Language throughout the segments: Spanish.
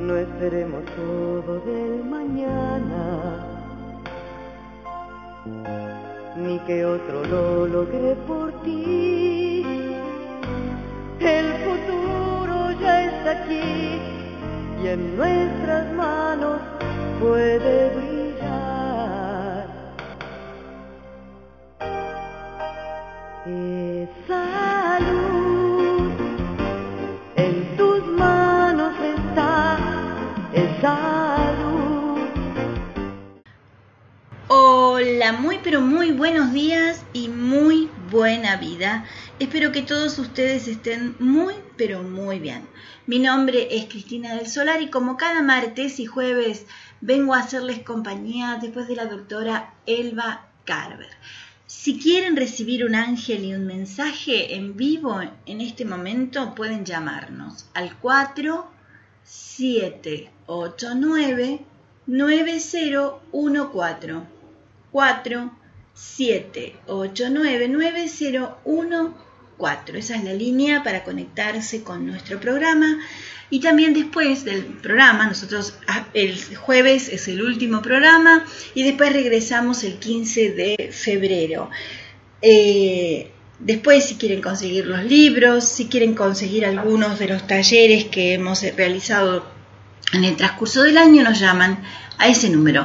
No esperemos todo del mañana, ni que otro lo logre por ti. El futuro ya está aquí y en nuestras manos puede brillar. Esa luz en tus manos está, esa luz. Hola, muy pero muy buenos días y muy buena vida. Espero que todos ustedes estén muy pero muy bien. Mi nombre es Cristina del Solar y como cada martes y jueves vengo a hacerles compañía después de la doctora Elba Carver. Si quieren recibir un ángel y un mensaje en vivo en este momento, pueden llamarnos al 4789-9014. 4789-9014. Esa es la línea para conectarse con nuestro programa. Y también después del programa, nosotros el jueves es el último programa y después regresamos el 15 de febrero. Después, si quieren conseguir los libros, si quieren conseguir algunos de los talleres que hemos realizado en el transcurso del año, nos llaman a ese número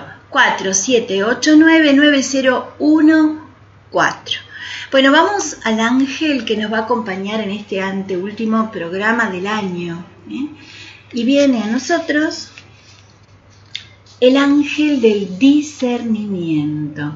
4789-9014. Bueno, vamos al ángel que nos va a acompañar en este anteúltimo programa del año, y viene a nosotros el ángel del discernimiento.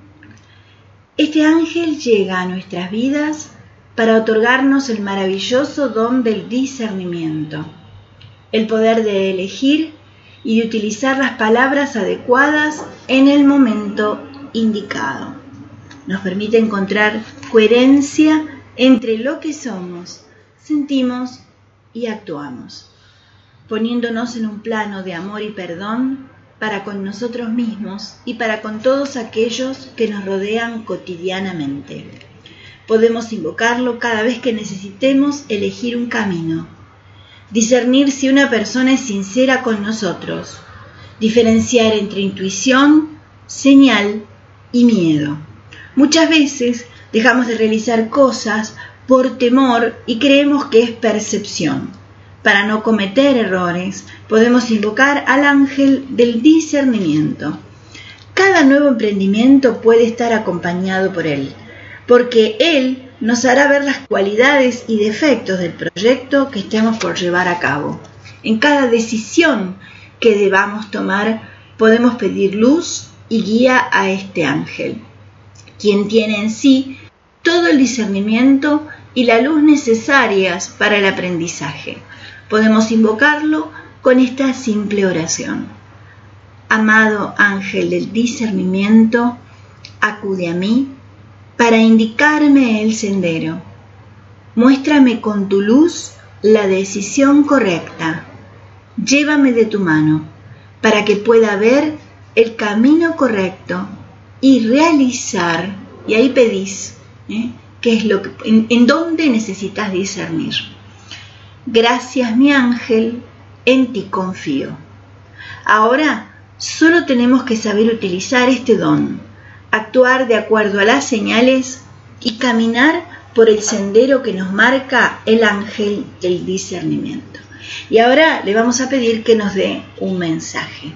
Este ángel llega a nuestras vidas para otorgarnos el maravilloso don del discernimiento, el poder de elegir y de utilizar las palabras adecuadas en el momento indicado. Nos permite encontrar coherencia entre lo que somos, sentimos y actuamos, poniéndonos en un plano de amor y perdón para con nosotros mismos y para con todos aquellos que nos rodean cotidianamente. Podemos invocarlo cada vez que necesitemos elegir un camino, discernir si una persona es sincera con nosotros, diferenciar entre intuición, señal y miedo. Muchas veces dejamos de realizar cosas por temor y creemos que es percepción. Para no cometer errores, podemos invocar al ángel del discernimiento. Cada nuevo emprendimiento puede estar acompañado por él, porque él nos hará ver las cualidades y defectos del proyecto que estemos por llevar a cabo. En cada decisión que debamos tomar, podemos pedir luz y guía a este ángel, quien tiene en sí todo el discernimiento y la luz necesarias para el aprendizaje. Podemos invocarlo con esta simple oración. Amado ángel del discernimiento, acude a mí para indicarme el sendero. Muéstrame con tu luz la decisión correcta. Llévame de tu mano para que pueda ver el camino correcto y realizar, y ahí pedís, qué es lo que, en dónde necesitas discernir. Gracias, mi ángel, en ti confío. Ahora solo tenemos que saber utilizar este don, actuar de acuerdo a las señales y caminar por el sendero que nos marca el ángel del discernimiento. Y ahora le vamos a pedir que nos dé un mensaje.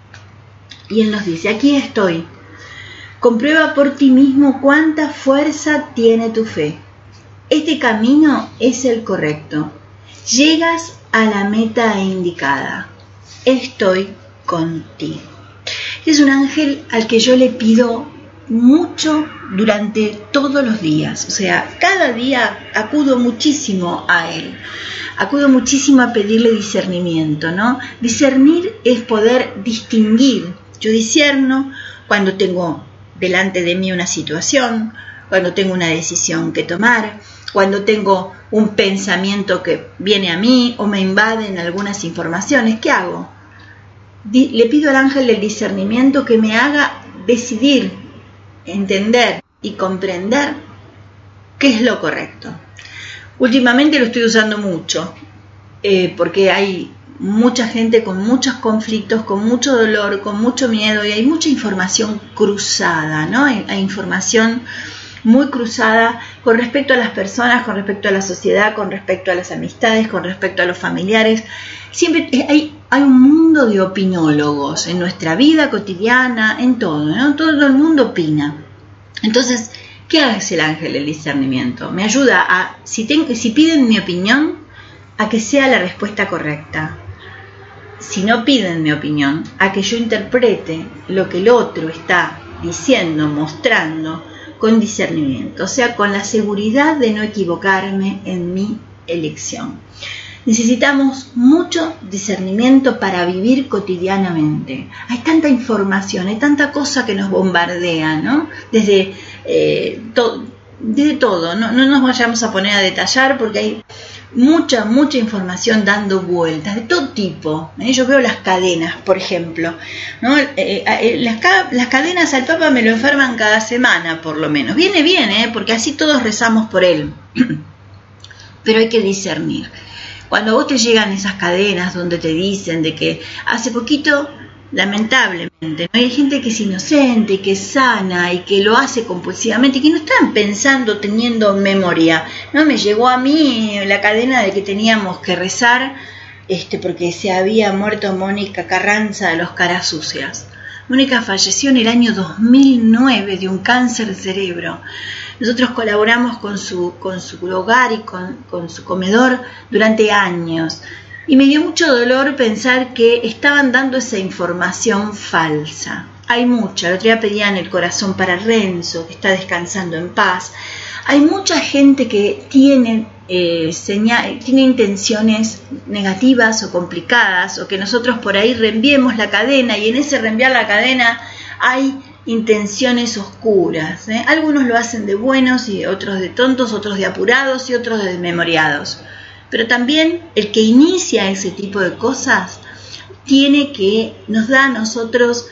Y él nos dice: aquí estoy. Comprueba por ti mismo cuánta fuerza tiene tu fe. Este camino es el correcto. Llegas a la meta indicada. Estoy contigo. Es un ángel al que yo le pido mucho durante todos los días. O sea, cada día acudo muchísimo a él. Acudo muchísimo a pedirle discernimiento, ¿no? Discernir es poder distinguir. Yo discierno cuando tengo delante de mí una situación, cuando tengo una decisión que tomar, cuando tengo un pensamiento que viene a mí o me invaden algunas informaciones. ¿Qué hago? Le pido al ángel del discernimiento que me haga decidir, entender y comprender qué es lo correcto. Últimamente lo estoy usando mucho, porque hay mucha gente con muchos conflictos, con mucho dolor, con mucho miedo, y hay mucha información cruzada, ¿no? Hay información muy cruzada con respecto a las personas, con respecto a la sociedad, con respecto a las amistades, con respecto a los familiares. Siempre hay un mundo de opinólogos en nuestra vida cotidiana, en todo, ¿no? Todo el mundo opina. Entonces, ¿qué hace el ángel del discernimiento? Me ayuda a, si piden mi opinión, a que sea la respuesta correcta. Si no piden mi opinión, a que yo interprete lo que el otro está diciendo, mostrando, con discernimiento, o sea, con la seguridad de no equivocarme en mi elección. Necesitamos mucho discernimiento para vivir cotidianamente. Hay tanta información, hay tanta cosa que nos bombardea, ¿no? Desde todo, no nos vayamos a poner a detallar porque hay mucha información dando vueltas de todo tipo. Yo veo las cadenas, por ejemplo, ¿no? Las cadenas al Papa me lo enferman cada semana, por lo menos. Viene bien, porque así todos rezamos por él. Pero hay que discernir. Cuando a vos te llegan esas cadenas donde te dicen de que hace poquito, lamentablemente, ¿no? Hay gente que es inocente, que es sana y que lo hace compulsivamente y que no están pensando, teniendo memoria. No me llegó a mí la cadena de que teníamos que rezar porque se había muerto Mónica Carranza de los Caras Sucias. Mónica falleció en el año 2009 de un cáncer de cerebro. Nosotros colaboramos con su hogar y con su comedor durante años. Y me dio mucho dolor pensar que estaban dando esa información falsa. Hay mucha. El otro día pedían el corazón para Renzo, que está descansando en paz. Hay mucha gente que tiene intenciones negativas o complicadas, o que nosotros por ahí reenviemos la cadena, y en ese reenviar la cadena hay intenciones oscuras. Algunos lo hacen de buenos y otros de tontos, otros de apurados y otros de desmemoriados. Pero también el que inicia ese tipo de cosas nos da a nosotros,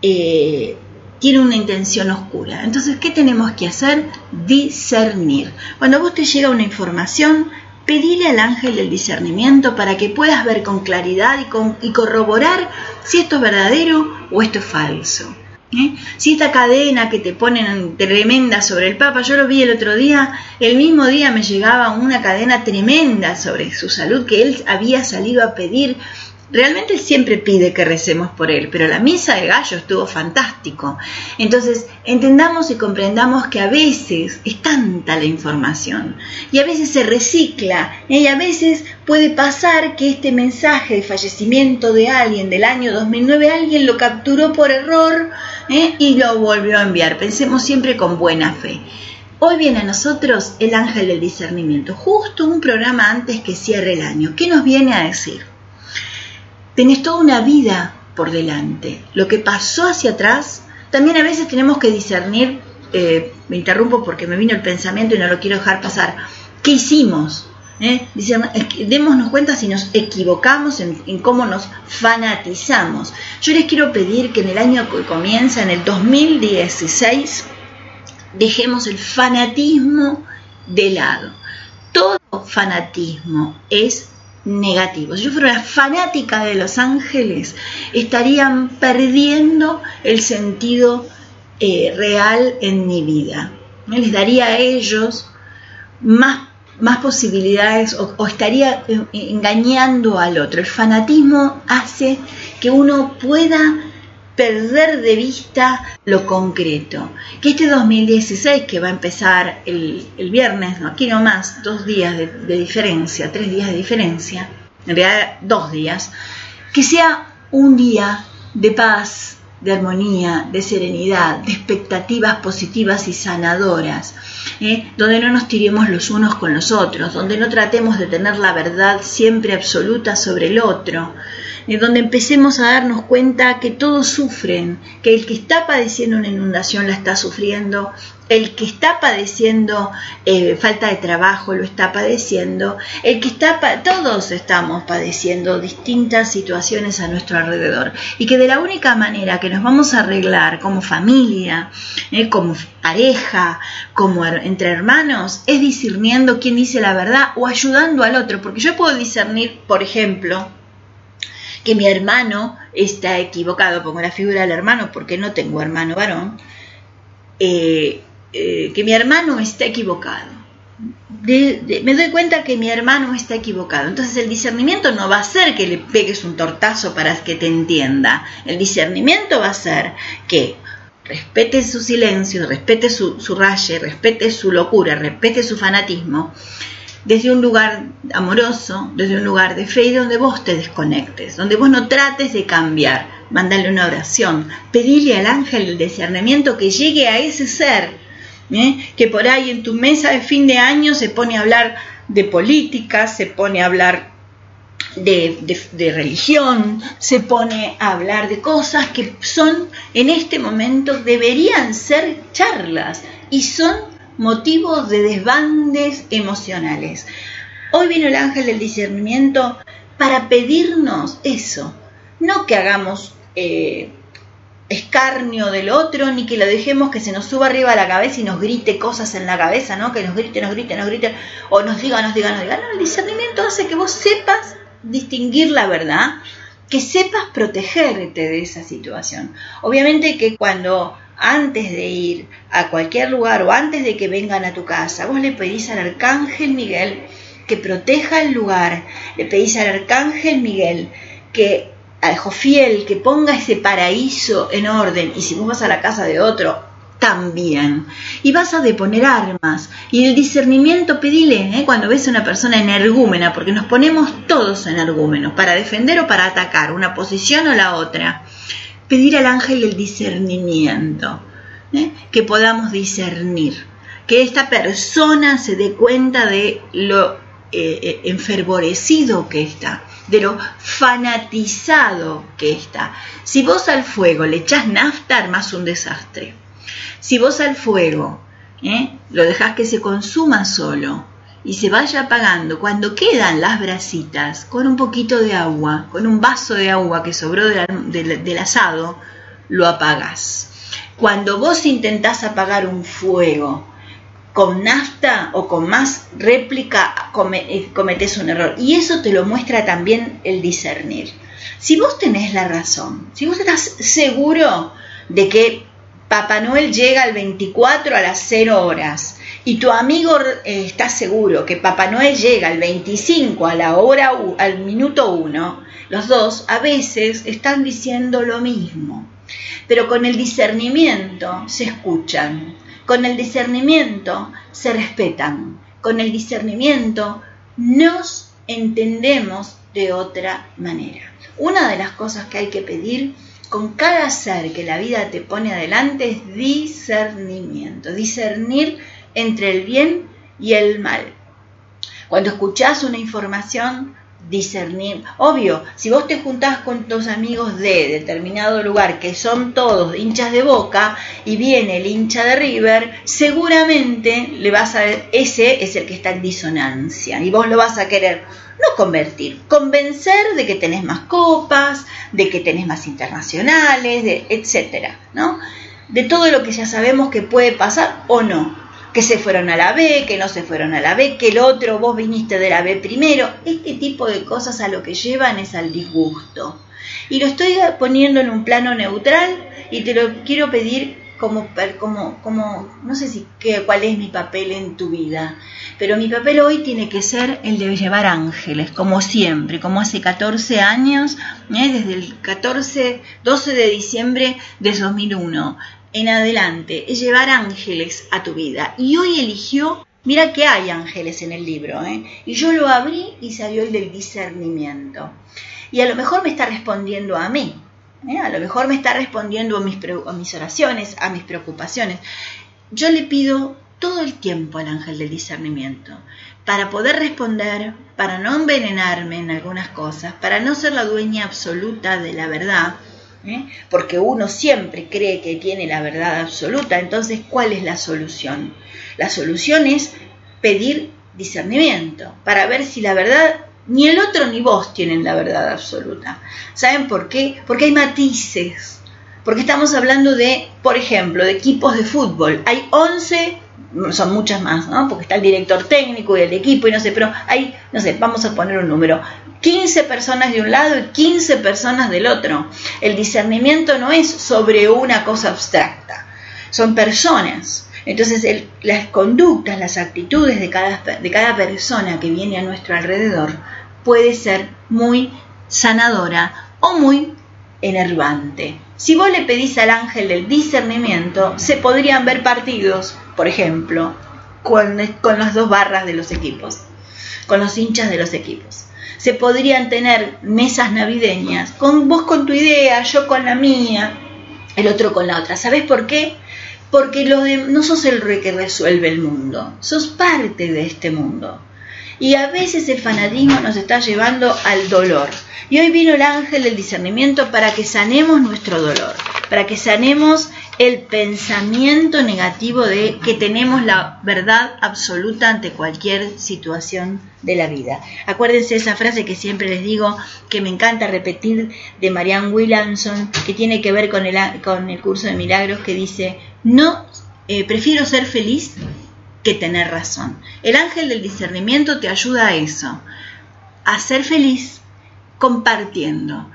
tiene una intención oscura. Entonces, ¿qué tenemos que hacer? Discernir. Cuando a vos te llega una información, pedile al ángel del discernimiento para que puedas ver con claridad y corroborar si esto es verdadero o esto es falso. Si esta cadena que te ponen tremenda sobre el Papa, yo lo vi el otro día, el mismo día me llegaba una cadena tremenda sobre su salud que él había salido a pedir. Realmente él siempre pide que recemos por él, pero la misa de gallo estuvo fantástico. Entonces, entendamos y comprendamos que a veces es tanta la información y a veces se recicla, y a veces puede pasar que este mensaje de fallecimiento de alguien del año 2009, alguien lo capturó por error y lo volvió a enviar. Pensemos siempre con buena fe. Hoy viene a nosotros el ángel del discernimiento, justo un programa antes que cierre el año. ¿Qué nos viene a decir? Tenés toda una vida por delante. Lo que pasó hacia atrás, también a veces tenemos que discernir, me interrumpo porque me vino el pensamiento y no lo quiero dejar pasar. ¿Qué hicimos? Démonos cuenta si nos equivocamos en cómo nos fanatizamos. Yo les quiero pedir que en el año que comienza, en el 2016, dejemos el fanatismo de lado. Todo fanatismo es negativo. Si yo fuera una fanática de los ángeles, estarían perdiendo el sentido real en mi vida. Les daría a ellos más posibilidades o estaría engañando al otro. El fanatismo hace que uno pueda perder de vista lo concreto. Que este 2016, que va a empezar el viernes, no, aquí nomás, 2 días de diferencia, 3 días de diferencia, en realidad 2 días, que sea un día de paz, de armonía, de serenidad, de expectativas positivas y sanadoras, donde no nos tiremos los unos con los otros, donde no tratemos de tener la verdad siempre absoluta sobre el otro, donde empecemos a darnos cuenta que todos sufren, que el que está padeciendo una inundación la está sufriendo, el que está padeciendo falta de trabajo lo está padeciendo, todos estamos padeciendo distintas situaciones a nuestro alrededor, y que de la única manera que nos vamos a arreglar como familia, como pareja, como entre hermanos, es discerniendo quién dice la verdad o ayudando al otro, porque yo puedo discernir, por ejemplo, que mi hermano está equivocado, pongo la figura del hermano porque no tengo hermano varón, que mi hermano está equivocado. Me doy cuenta que mi hermano está equivocado. Entonces el discernimiento no va a ser que le pegues un tortazo para que te entienda. El discernimiento va a ser que respete su silencio, respete su raye, respete su locura, respete su fanatismo, desde un lugar amoroso, desde un lugar de fe y donde vos te desconectes, donde vos no trates de cambiar. Mándale una oración, pedile al ángel del discernimiento que llegue a ese ser, que por ahí en tu mesa de fin de año se pone a hablar de política, se pone a hablar de religión, se pone a hablar de cosas que son en este momento deberían ser charlas y son motivos de desbandes emocionales. Hoy vino el ángel del discernimiento para pedirnos eso, no que hagamos escarnio del otro, ni que lo dejemos que se nos suba arriba a la cabeza y nos grite cosas en la cabeza, ¿no? Que nos grite, o nos diga. No, el discernimiento hace que vos sepas distinguir la verdad, que sepas protegerte de esa situación. Obviamente que cuando antes de ir a cualquier lugar o antes de que vengan a tu casa, vos le pedís al arcángel Miguel que proteja el lugar, le pedís al arcángel Miguel que al Jofiel que ponga ese paraíso en orden, y si vos vas a la casa de otro, también, y vas a deponer armas, y el discernimiento pedile, cuando ves a una persona energúmena, porque nos ponemos todos energúmenos, para defender o para atacar, una posición o la otra, pedir al ángel el discernimiento, que podamos discernir, que esta persona se dé cuenta de lo enfervorecido que está, de lo fanatizado que está. Si vos al fuego le echás nafta, armás un desastre. Si vos al fuego lo dejás que se consuma solo y se vaya apagando, cuando quedan las brasitas con un poquito de agua, con un vaso de agua que sobró del asado, lo apagás. Cuando vos intentás apagar un fuego con nafta o con más réplica, cometés un error. Y eso te lo muestra también el discernir. Si vos tenés la razón, si vos estás seguro de que Papá Noel llega el 24 a las 0 horas y tu amigo está seguro que Papá Noel llega el 25 a la hora, al minuto 1, los dos a veces están diciendo lo mismo, pero con el discernimiento se escuchan. Con el discernimiento se respetan, con el discernimiento nos entendemos de otra manera. Una de las cosas que hay que pedir con cada ser que la vida te pone adelante es discernimiento, discernir entre el bien y el mal. Cuando escuchás una información, discernir. Obvio, si vos te juntás con tus amigos de determinado lugar que son todos hinchas de Boca y viene el hincha de River, seguramente le vas a ver, ese es el que está en disonancia y vos lo vas a querer no convencer de que tenés más copas, de que tenés más internacionales, etcétera, ¿no? De todo lo que ya sabemos que puede pasar o no. Que se fueron a la B, que no se fueron a la B, que el otro, vos viniste de la B primero. Este tipo de cosas a lo que llevan es al disgusto. Y lo estoy poniendo en un plano neutral y te lo quiero pedir como no sé cuál es mi papel en tu vida, pero mi papel hoy tiene que ser el de llevar ángeles, como siempre, como hace 14 años, desde el 12 de diciembre de 2001. En adelante, es llevar ángeles a tu vida. Y hoy eligió, mira que hay ángeles en el libro, y yo lo abrí y salió el del discernimiento. Y a lo mejor me está respondiendo a mí, a lo mejor me está respondiendo a mis oraciones, a mis preocupaciones. Yo le pido todo el tiempo al ángel del discernimiento para poder responder, para no envenenarme en algunas cosas, para no ser la dueña absoluta de la verdad, porque uno siempre cree que tiene la verdad absoluta. Entonces, ¿cuál es la solución? La solución es pedir discernimiento para ver si la verdad, ni el otro ni vos tienen la verdad absoluta. ¿Saben por qué? Porque hay matices, porque estamos hablando de, por ejemplo, de equipos de fútbol. Hay 11 son muchas más, ¿no? Porque está el director técnico y el equipo y no sé, pero hay, no sé, vamos a poner un número, 15 personas de un lado y 15 personas del otro. El discernimiento no es sobre una cosa abstracta, son personas. Entonces las conductas, las actitudes de cada persona que viene a nuestro alrededor puede ser muy sanadora o muy enervante. Si vos le pedís al ángel del discernimiento, se podrían ver partidos, por ejemplo, con las 2 barras de los equipos, con los hinchas de los equipos. Se podrían tener mesas navideñas, con vos con tu idea, yo con la mía, el otro con la otra. ¿Sabés por qué? Porque no sos el rey que resuelve el mundo, sos parte de este mundo. Y a veces el fanatismo nos está llevando al dolor. Y hoy vino el ángel del discernimiento para que sanemos nuestro dolor, para que sanemos el pensamiento negativo de que tenemos la verdad absoluta ante cualquier situación de la vida. Acuérdense esa frase que siempre les digo, que me encanta repetir, de Marianne Williamson, que tiene que ver con el curso de milagros, que dice: prefiero ser feliz que tener razón. El ángel del discernimiento te ayuda a eso, a ser feliz compartiendo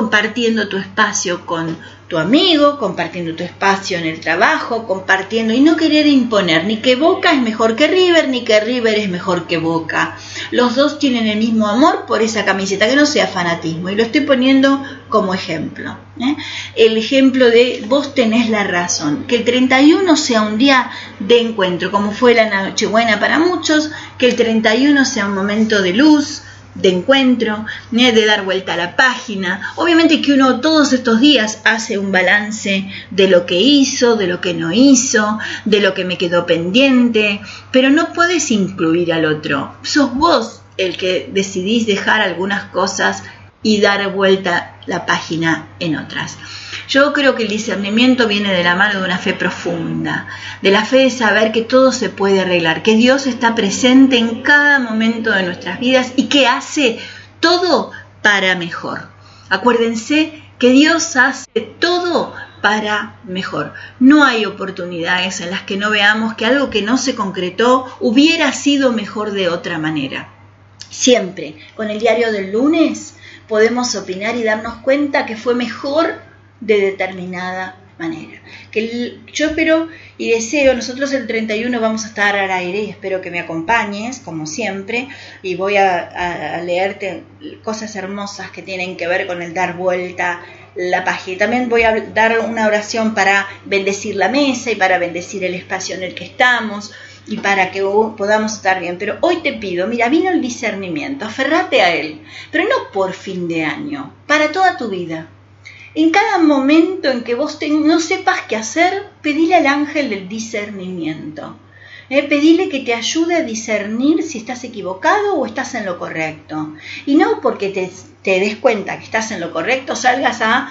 tu espacio con tu amigo, compartiendo tu espacio en el trabajo, compartiendo y no querer imponer ni que Boca es mejor que River, ni que River es mejor que Boca. Los dos tienen el mismo amor por esa camiseta, que no sea fanatismo, y lo estoy poniendo como ejemplo. El ejemplo de vos tenés la razón, que el 31 sea un día de encuentro, como fue la Nochebuena para muchos, que el 31 sea un momento de luz, de encuentro, de dar vuelta a la página. Obviamente que uno todos estos días hace un balance de lo que hizo, de lo que no hizo, de lo que me quedó pendiente, pero no podés incluir al otro. Sos vos el que decidís dejar algunas cosas y dar vuelta la página en otras. Yo creo que el discernimiento viene de la mano de una fe profunda, de la fe de saber que todo se puede arreglar, que Dios está presente en cada momento de nuestras vidas y que hace todo para mejor. Acuérdense que Dios hace todo para mejor. No hay oportunidades en las que no veamos que algo que no se concretó hubiera sido mejor de otra manera. Siempre, con el diario del lunes, podemos opinar y darnos cuenta que fue mejor de determinada manera. Yo espero y deseo, nosotros el 31 vamos a estar al aire y espero que me acompañes, como siempre, y voy a leerte cosas hermosas que tienen que ver con el dar vuelta la página. También voy a dar una oración para bendecir la mesa y para bendecir el espacio en el que estamos y para que podamos estar bien. Pero hoy te pido, mira, vino el discernimiento, aferrate a él, pero no por fin de año, para toda tu vida. En cada momento en que vos no sepas qué hacer, pedile al ángel del discernimiento. Pedile que te ayude a discernir si estás equivocado o estás en lo correcto. Y no porque te des cuenta que estás en lo correcto, salgas a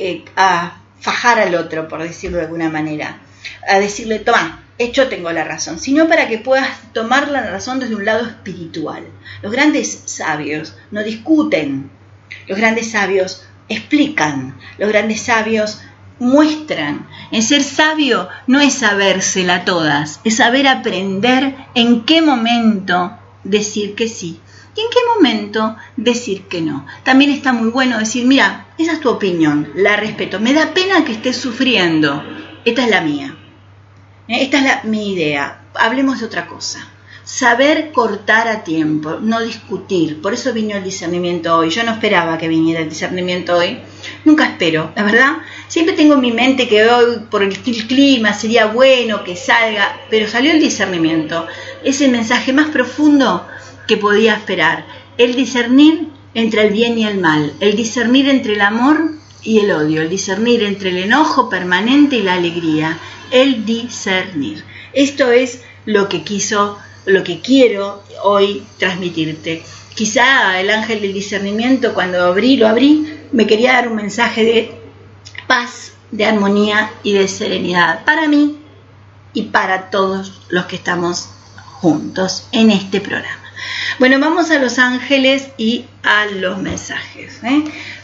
fajar al otro, por decirlo de alguna manera. A decirle, toma, yo tengo la razón. Sino para que puedas tomar la razón desde un lado espiritual. Los grandes sabios no discuten. Los grandes sabios explican, los grandes sabios muestran. En ser sabio no es sabérsela todas, es saber aprender en qué momento decir que sí y en qué momento decir que no. También está muy bueno decir, mira, esa es tu opinión, la respeto, me da pena que estés sufriendo, esta es la mía, esta es mi idea, hablemos de otra cosa. Saber cortar a tiempo, no discutir. Por eso vino el discernimiento hoy. Yo no esperaba que viniera el discernimiento hoy. Nunca espero, la verdad. Siempre tengo en mi mente que hoy, por el clima, sería bueno que salga. Pero salió el discernimiento. Es el mensaje más profundo que podía esperar. El discernir entre el bien y el mal. El discernir entre el amor y el odio. El discernir entre el enojo permanente y la alegría. El discernir. Esto es lo que quiero hoy transmitirte. Quizá el ángel del discernimiento, cuando lo abrí, me quería dar un mensaje de paz, de armonía y de serenidad para mí y para todos los que estamos juntos en este programa. Bueno, vamos a los ángeles y a los mensajes.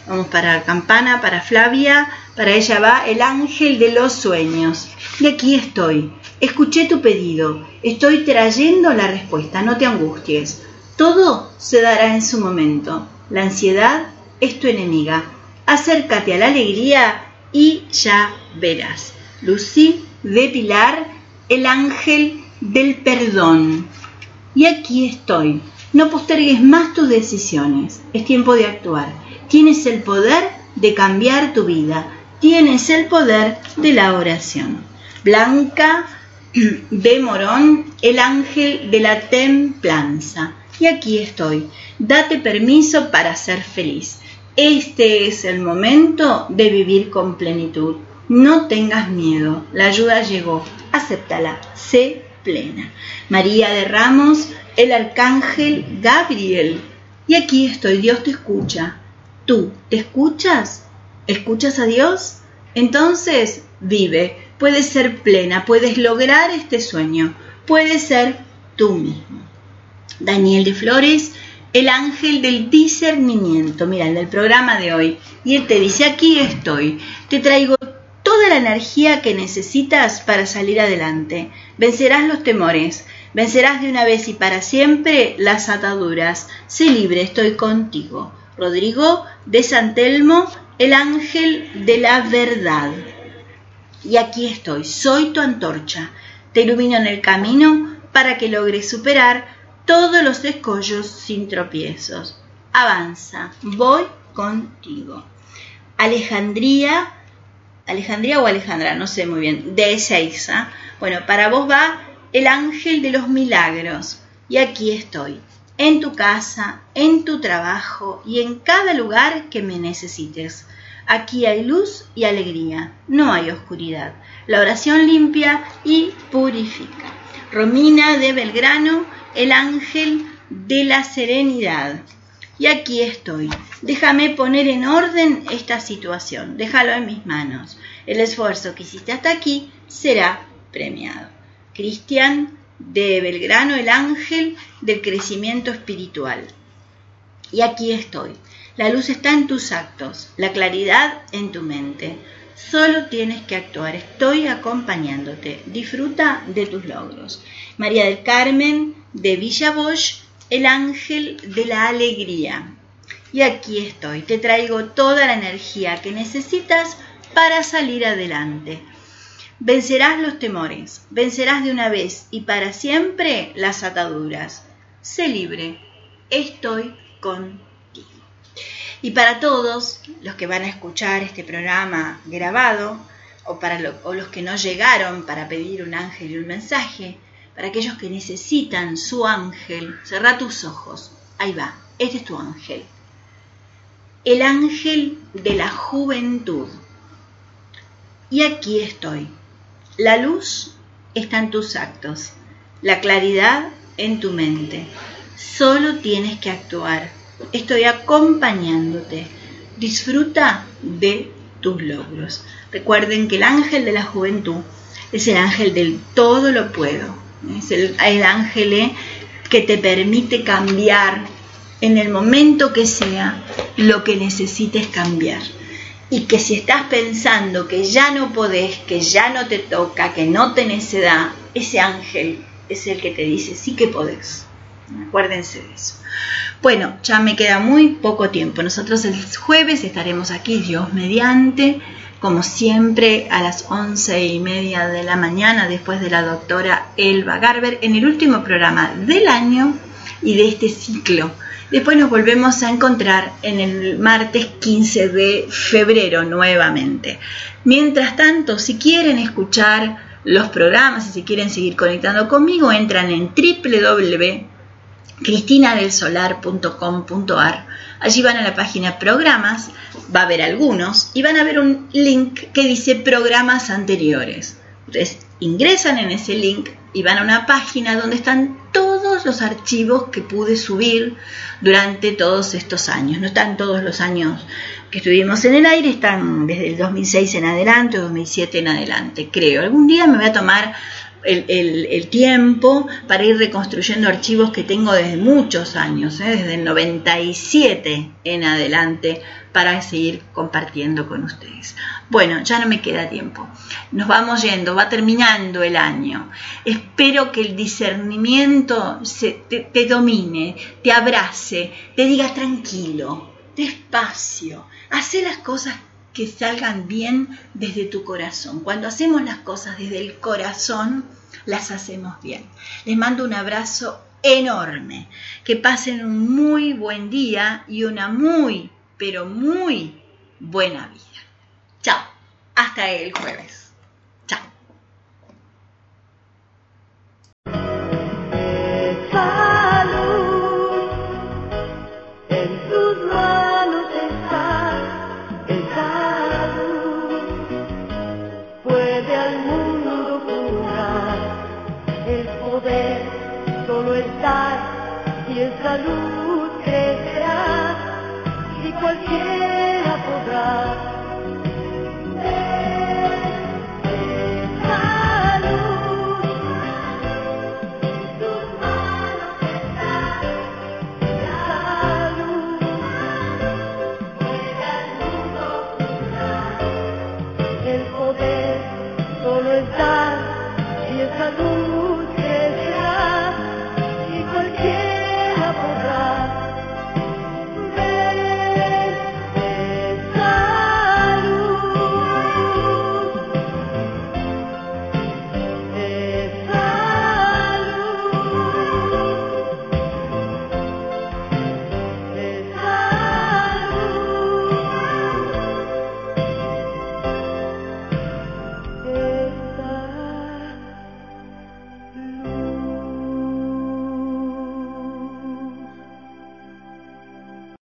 Vamos para Campana, para Flavia, para ella va el ángel de los sueños. Y aquí estoy, escuché tu pedido, estoy trayendo la respuesta, no te angusties. Todo se dará en su momento. La ansiedad es tu enemiga. Acércate a la alegría y ya verás. Lucy de Pilar, el ángel del perdón. Y aquí estoy. No postergues más tus decisiones. Es tiempo de actuar. Tienes el poder de cambiar tu vida. Tienes el poder de la oración. Blanca de Morón, el ángel de la templanza. Y aquí estoy. Date permiso para ser feliz. Este es el momento de vivir con plenitud. No tengas miedo. La ayuda llegó. Acéptala. Sé plena. María de Ramos, el arcángel Gabriel. Y aquí estoy. Dios te escucha. ¿Tú te escuchas? ¿Escuchas a Dios? Entonces vive. Puedes ser plena. Puedes lograr este sueño. Puedes ser tú mismo. Daniel de Flores, el ángel del discernimiento, mira, el del programa de hoy. Y él te dice, aquí estoy, te traigo toda la energía que necesitas para salir adelante. Vencerás los temores, vencerás de una vez y para siempre las ataduras. Sé libre, estoy contigo. Rodrigo de San Telmo, el ángel de la verdad. Y aquí estoy, soy tu antorcha. Te ilumino en el camino para que logres superar todos los escollos sin tropiezos. Avanza, voy contigo. Alejandría o Alejandra, no sé muy bien, de Ezeiza. Bueno, para vos va el ángel de los milagros. Y aquí estoy, en tu casa, en tu trabajo y en cada lugar que me necesites. Aquí hay luz y alegría, no hay oscuridad. La oración limpia y purifica. Romina de Belgrano, el ángel de la serenidad. Y aquí estoy. Déjame poner en orden esta situación. Déjalo en mis manos. El esfuerzo que hiciste hasta aquí será premiado. Cristian de Belgrano, el ángel del crecimiento espiritual. Y aquí estoy. La luz está en tus actos, la claridad en tu mente. Solo tienes que actuar. Estoy acompañándote. Disfruta de tus logros. María del Carmen de Villa Bosch, el ángel de la alegría. Y aquí estoy. Te traigo toda la energía que necesitas para salir adelante. Vencerás los temores. Vencerás de una vez y para siempre las ataduras. Sé libre. Estoy contigo. Y para todos los que van a escuchar este programa grabado, o los que no llegaron para pedir un ángel y un mensaje, para aquellos que necesitan su ángel, cerrá tus ojos. Ahí va, este es tu ángel. El ángel de la juventud. Y aquí estoy. La luz está en tus actos, la claridad en tu mente. Solo tienes que actuar. Estoy acompañándote. Disfruta de tus logros. Recuerden que el ángel de la juventud es el ángel del todo lo puedo. Es el ángel que te permite cambiar en el momento que sea lo que necesites cambiar. Y que si estás pensando que ya no podés, que ya no te toca, que no tenés edad, ese ángel es el que te dice sí que podés. Acuérdense de eso. Bueno, ya me queda muy poco tiempo. Nosotros el jueves estaremos aquí, Dios mediante, como siempre, a las 11:30 de la mañana, después de la doctora Elba Garber, en el último programa del año y de este ciclo. Después nos volvemos a encontrar en el martes 15 de febrero nuevamente. Mientras tanto, si quieren escuchar los programas y si quieren seguir conectando conmigo, entran en www.cristinadelsolar.com.ar. Allí van a la página programas, va a haber algunos y van a ver un link que dice programas anteriores. Ustedes ingresan en ese link y van a una página donde están todos los archivos que pude subir durante todos estos años. No están todos los años que estuvimos en el aire, están desde el 2006 en adelante o 2007 en adelante, creo. Algún día me voy a tomar el tiempo para ir reconstruyendo archivos que tengo desde muchos años, desde el 97 en adelante, para seguir compartiendo con ustedes. Bueno, ya no me queda tiempo. Nos vamos yendo, va terminando el año. Espero que el discernimiento te domine, te abrace, te diga tranquilo, despacio, haz las cosas que salgan bien desde tu corazón. Cuando hacemos las cosas desde el corazón, las hacemos bien. Les mando un abrazo enorme. Que pasen un muy buen día y una muy, pero muy buena vida. Chao. Hasta el jueves. Chao. Salud, en tus manos está el salud. Puede al mundo curar, el poder solo está y en salud crecerá y cualquiera podrá